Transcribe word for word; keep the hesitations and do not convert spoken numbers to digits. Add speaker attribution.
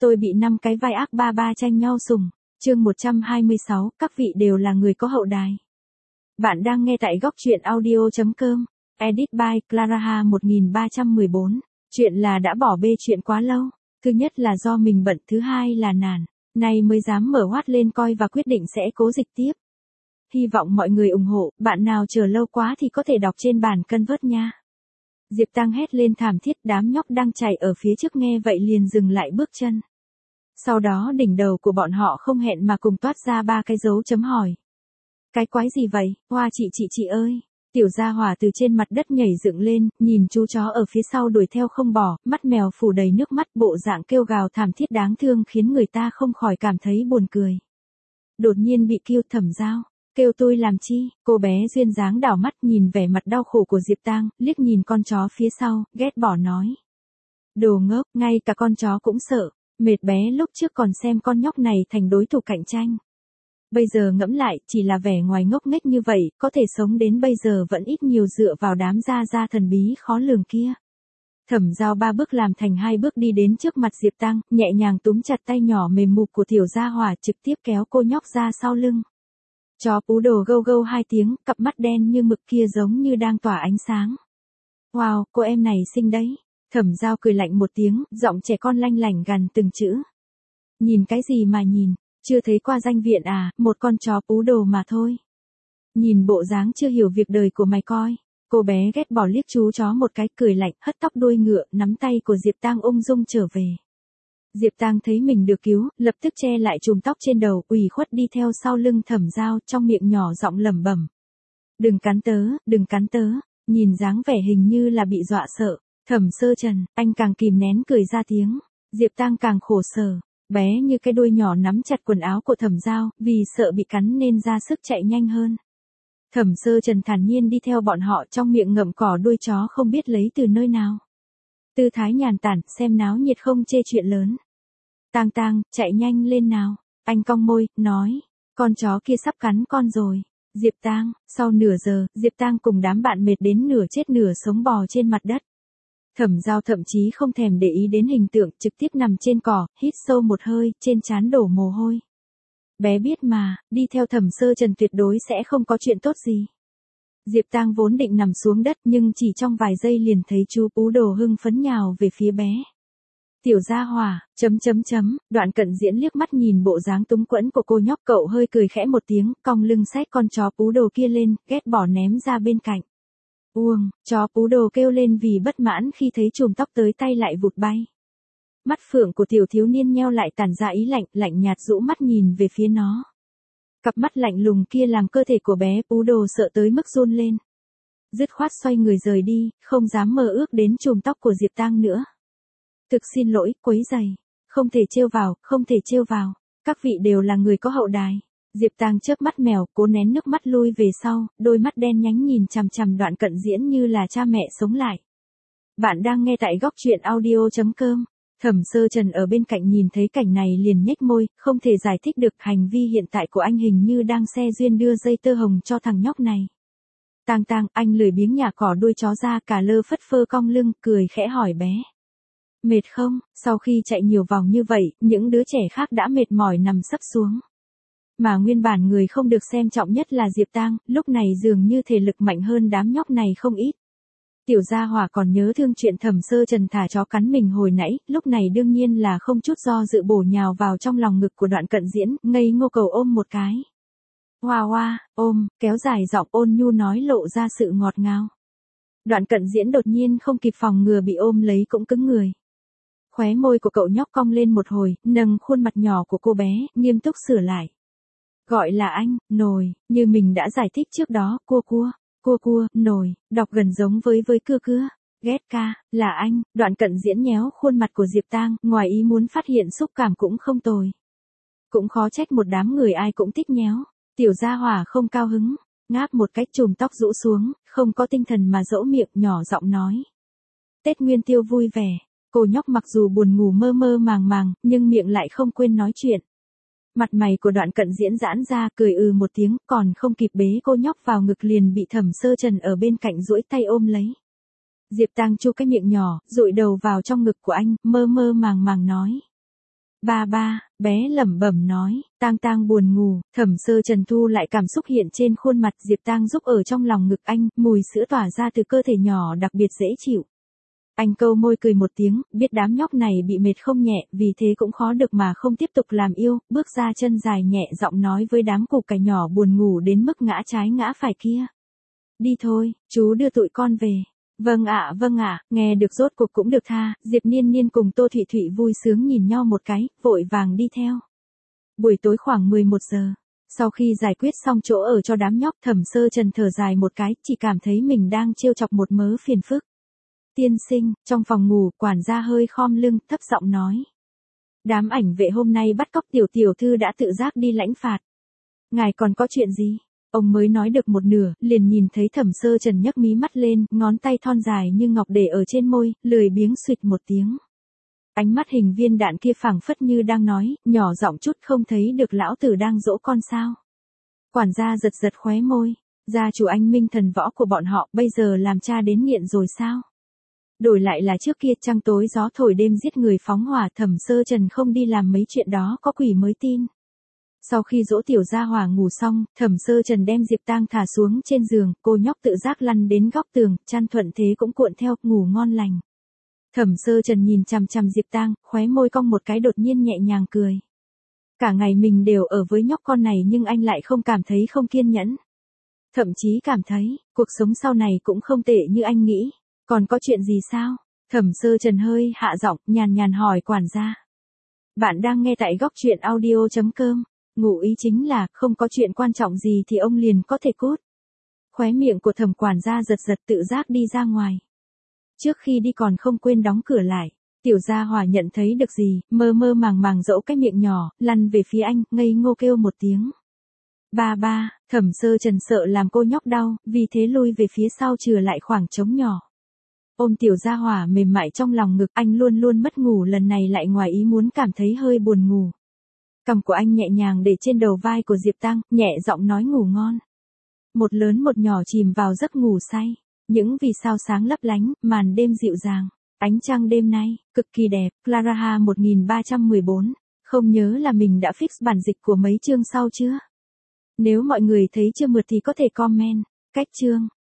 Speaker 1: Tôi bị năm cái vai ác ba ba tranh nhau sủng. Chương một trăm hai mươi sáu, các vị đều là người có hậu đài. Bạn đang nghe tại góc truyện audio chấm com. Edit by Clara một nghìn ba trăm mười bốn. Chuyện là đã bỏ bê chuyện quá lâu. Thứ nhất là do mình bận, thứ hai là nản. Nay mới dám mở Wattpad lên coi và quyết định sẽ cố dịch tiếp. Hy vọng mọi người ủng hộ, bạn nào chờ lâu quá thì có thể đọc trên bản Canvas nha. Diệp Tăng hét lên thảm thiết, đám nhóc đang chạy ở phía trước nghe vậy liền dừng lại bước chân. Sau đó đỉnh đầu của bọn họ không hẹn mà cùng toát ra ba cái dấu chấm hỏi. Cái quái gì vậy, Hoa chị chị chị ơi. Tiểu Gia Hỏa từ trên mặt đất nhảy dựng lên, nhìn chú chó ở phía sau đuổi theo không bỏ, mắt mèo phủ đầy nước mắt, bộ dạng kêu gào thảm thiết đáng thương khiến người ta không khỏi cảm thấy buồn cười. Đột nhiên bị kêu Thẩm Giao. Kêu tôi làm chi? Cô bé duyên dáng đảo mắt nhìn vẻ mặt đau khổ của Diệp Tăng, liếc nhìn con chó phía sau, ghét bỏ nói. Đồ ngốc, ngay cả con chó cũng sợ. Mệt bé lúc trước còn xem con nhóc này thành đối thủ cạnh tranh. Bây giờ ngẫm lại, chỉ là vẻ ngoài ngốc nghếch như vậy, có thể sống đến bây giờ vẫn ít nhiều dựa vào đám gia gia thần bí khó lường kia. Thẩm Giao ba bước làm thành hai bước đi đến trước mặt Diệp Tăng, nhẹ nhàng túm chặt tay nhỏ mềm mục của Tiểu Gia Hỏa, trực tiếp kéo cô nhóc ra sau lưng. Chó pú đồ gâu gâu hai tiếng, cặp mắt đen như mực kia giống như đang tỏa ánh sáng. Wow, cô em này xinh đấy. Thẩm Giao cười lạnh một tiếng, giọng trẻ con lanh lảnh gằn từng chữ. Nhìn cái gì mà nhìn, chưa thấy qua danh viện à, một con chó pú đồ mà thôi. Nhìn bộ dáng chưa hiểu việc đời của mày coi. Cô bé ghét bỏ liếc chú chó một cái, cười lạnh, hất tóc đuôi ngựa, nắm tay của Diệp Tăng ung dung trở về. Diệp Tăng thấy mình được cứu, lập tức che lại chùm tóc trên đầu, ủy khuất đi theo sau lưng Thẩm Giao, trong miệng nhỏ giọng lẩm bẩm. Đừng cắn tớ, đừng cắn tớ. Nhìn dáng vẻ hình như là bị dọa sợ. Thẩm Sơ Trần, anh càng kìm nén cười ra tiếng. Diệp Tăng càng khổ sở. Bé như cái đuôi nhỏ nắm chặt quần áo của Thẩm Giao, vì sợ bị cắn nên ra sức chạy nhanh hơn. Thẩm Sơ Trần thản nhiên đi theo bọn họ, trong miệng ngậm cỏ đuôi chó không biết lấy từ nơi nào. Tư thái nhàn tản, xem náo nhiệt không chê chuyện lớn. Tang Tang, chạy nhanh lên nào. Anh cong môi, nói. Con chó kia sắp cắn con rồi. Diệp Tăng, sau nửa giờ, Diệp Tăng cùng đám bạn mệt đến nửa chết nửa sống bò trên mặt đất. Thẩm Giao thậm chí không thèm để ý đến hình tượng, trực tiếp nằm trên cỏ, hít sâu một hơi, trên trán đổ mồ hôi. Bé biết mà, đi theo Thẩm Sơ Trần tuyệt đối sẽ không có chuyện tốt gì. Diệp Tăng vốn định nằm xuống đất nhưng chỉ trong vài giây liền thấy chú pú đồ hưng phấn nhào về phía bé. Tiểu Gia Hỏa, chấm chấm chấm, Đoạn Cận Diễn liếc mắt nhìn bộ dáng túng quẫn của cô nhóc, cậu hơi cười khẽ một tiếng, cong lưng xách con chó pú đồ kia lên, ghét bỏ ném ra bên cạnh. Uông, chó pú đồ kêu lên vì bất mãn khi thấy chùm tóc tới tay lại vụt bay. Mắt phượng của tiểu thiếu niên nheo lại tản ra ý lạnh, lạnh nhạt rũ mắt nhìn về phía nó. Cặp mắt lạnh lùng kia làm cơ thể của bé pú đồ sợ tới mức run lên. Dứt khoát xoay người rời đi, không dám mơ ước đến chùm tóc của Diệp Tăng nữa. Thực xin lỗi, quấy rầy. Không thể trêu vào, không thể trêu vào. Các vị đều là người có hậu đài. Diệp Tăng chớp mắt mèo, cố nén nước mắt lui về sau, đôi mắt đen nhánh nhìn chằm chằm Đoạn Cận Diễn như là cha mẹ sống lại. Bạn đang nghe tại góc truyện audio chấm com. Thẩm Sơ Trần ở bên cạnh nhìn thấy cảnh này liền nhếch môi, không thể giải thích được hành vi hiện tại của anh, hình như đang xe duyên đưa dây tơ hồng cho thằng nhóc này. Tang Tang, anh lười biếng nhả cỏ đuôi chó ra, cả lơ phất phơ cong lưng, cười khẽ hỏi bé. Mệt không? Sau khi chạy nhiều vòng như vậy, những đứa trẻ khác đã mệt mỏi nằm sấp xuống. Mà nguyên bản người không được xem trọng nhất là Diệp Tăng, lúc này dường như thể lực mạnh hơn đám nhóc này không ít. Tiểu Gia Hỏa còn nhớ thương chuyện Thẩm Sơ Trần thả chó cắn mình hồi nãy, lúc này đương nhiên là không chút do dự bổ nhào vào trong lòng ngực của Đoạn Cận Diễn, ngây ngô cầu ôm một cái. Hoa hoa, ôm, kéo dài giọng ôn nhu nói lộ ra sự ngọt ngào. Đoạn Cận Diễn đột nhiên không kịp phòng ngừa bị ôm lấy cũng cứng người. Khóe môi của cậu nhóc cong lên một hồi, nâng khuôn mặt nhỏ của cô bé, nghiêm túc sửa lại. Gọi là anh, nồi, như mình đã giải thích trước đó, cua cua, cua cua, nồi, đọc gần giống với với cưa cưa. Ghét ca, là anh. Đoạn Cận Diễn nhéo khuôn mặt của Diệp Tăng, ngoài ý muốn phát hiện xúc cảm cũng không tồi. Cũng khó trách một đám người ai cũng thích nhéo. Tiểu Gia Hỏa không cao hứng, ngáp một cách chùm tóc rũ xuống, không có tinh thần mà dỗ miệng, nhỏ giọng nói. Tết Nguyên Tiêu vui vẻ. Cô nhóc mặc dù buồn ngủ mơ mơ màng màng, nhưng miệng lại không quên nói chuyện. Mặt mày của Đoạn Cận Diễn giãn ra, cười ừ một tiếng, còn không kịp bế cô nhóc vào ngực liền bị Thẩm Sơ Trần ở bên cạnh duỗi tay ôm lấy. Diệp Tăng chu cái miệng nhỏ, dụi đầu vào trong ngực của anh, mơ mơ màng màng nói. Ba ba, bé lẩm bẩm nói, Tang Tang buồn ngủ, Thẩm Sơ Trần thu lại cảm xúc hiện trên khuôn mặt, Diệp Tang giúp ở trong lòng ngực anh, mùi sữa tỏa ra từ cơ thể nhỏ đặc biệt dễ chịu. Anh câu môi cười một tiếng, biết đám nhóc này bị mệt không nhẹ, vì thế cũng khó được mà không tiếp tục làm yêu, bước ra chân dài nhẹ giọng nói với đám củ cải nhỏ buồn ngủ đến mức ngã trái ngã phải kia. Đi thôi, chú đưa tụi con về. Vâng ạ, vâng ạ, nghe được rốt cuộc cũng được tha, Diệp Niên Niên cùng Tô Thụy Thụy vui sướng nhìn nhau một cái, vội vàng đi theo. Buổi tối khoảng mười một giờ, sau khi giải quyết xong chỗ ở cho đám nhóc, Thẩm Sơ Trần thở dài một cái, chỉ cảm thấy mình đang trêu chọc một mớ phiền phức. Tiên sinh, trong phòng ngủ, quản gia hơi khom lưng, thấp giọng nói. Đám ảnh vệ hôm nay bắt cóc tiểu tiểu thư đã tự giác đi lãnh phạt. Ngài còn có chuyện gì? Ông mới nói được một nửa, liền nhìn thấy Thẩm Sơ Trần nhấc mí mắt lên, ngón tay thon dài như ngọc để ở trên môi, lười biếng suỵt một tiếng. Ánh mắt hình viên đạn kia phảng phất như đang nói, nhỏ giọng chút, không thấy được lão tử đang dỗ con sao. Quản gia giật giật khóe môi, gia chủ anh minh thần võ của bọn họ bây giờ làm cha đến nghiện rồi sao? Đổi lại là trước kia trăng tối gió thổi đêm giết người phóng hỏa, Thẩm Sơ Trần không đi làm mấy chuyện đó có quỷ mới tin. Sau khi dỗ tiểu gia hỏa ngủ xong, Thẩm Sơ Trần đem Diệp Tang thả xuống trên giường, cô nhóc tự giác lăn đến góc tường, chăn thuận thế cũng cuộn theo, ngủ ngon lành. Thẩm Sơ Trần nhìn chằm chằm Diệp Tang, khóe môi cong một cái, đột nhiên nhẹ nhàng cười. Cả ngày mình đều ở với nhóc con này nhưng anh lại không cảm thấy không kiên nhẫn. Thậm chí cảm thấy, cuộc sống sau này cũng không tệ như anh nghĩ. Còn có chuyện gì sao? Thẩm Sơ Trần hơi hạ giọng, nhàn nhàn hỏi quản gia. Bạn đang nghe tại góc truyện audio chấm com. Ngụ ý chính là, không có chuyện quan trọng gì thì ông liền có thể cút. Khóe miệng của thẩm quản gia giật giật, tự giác đi ra ngoài. Trước khi đi còn không quên đóng cửa lại. Tiểu gia hỏa nhận thấy được gì, mơ mơ màng màng dẫu cái miệng nhỏ, lăn về phía anh, ngây ngô kêu một tiếng. Ba ba, Thẩm Sơ Trần sợ làm cô nhóc đau, vì thế lui về phía sau chừa lại khoảng trống nhỏ. Ôm tiểu gia hỏa mềm mại trong lòng ngực, anh luôn luôn mất ngủ, lần này lại ngoài ý muốn cảm thấy hơi buồn ngủ. Cằm của anh nhẹ nhàng để trên đầu vai của Diệp Tang, nhẹ giọng nói ngủ ngon. Một lớn một nhỏ chìm vào giấc ngủ say. Những vì sao sáng lấp lánh, màn đêm dịu dàng. Ánh trăng đêm nay, cực kỳ đẹp. Clara một nghìn ba trăm mười bốn. Không nhớ là mình đã fix bản dịch của mấy chương sau chưa? Nếu mọi người thấy chưa mượt thì có thể comment. Cách chương.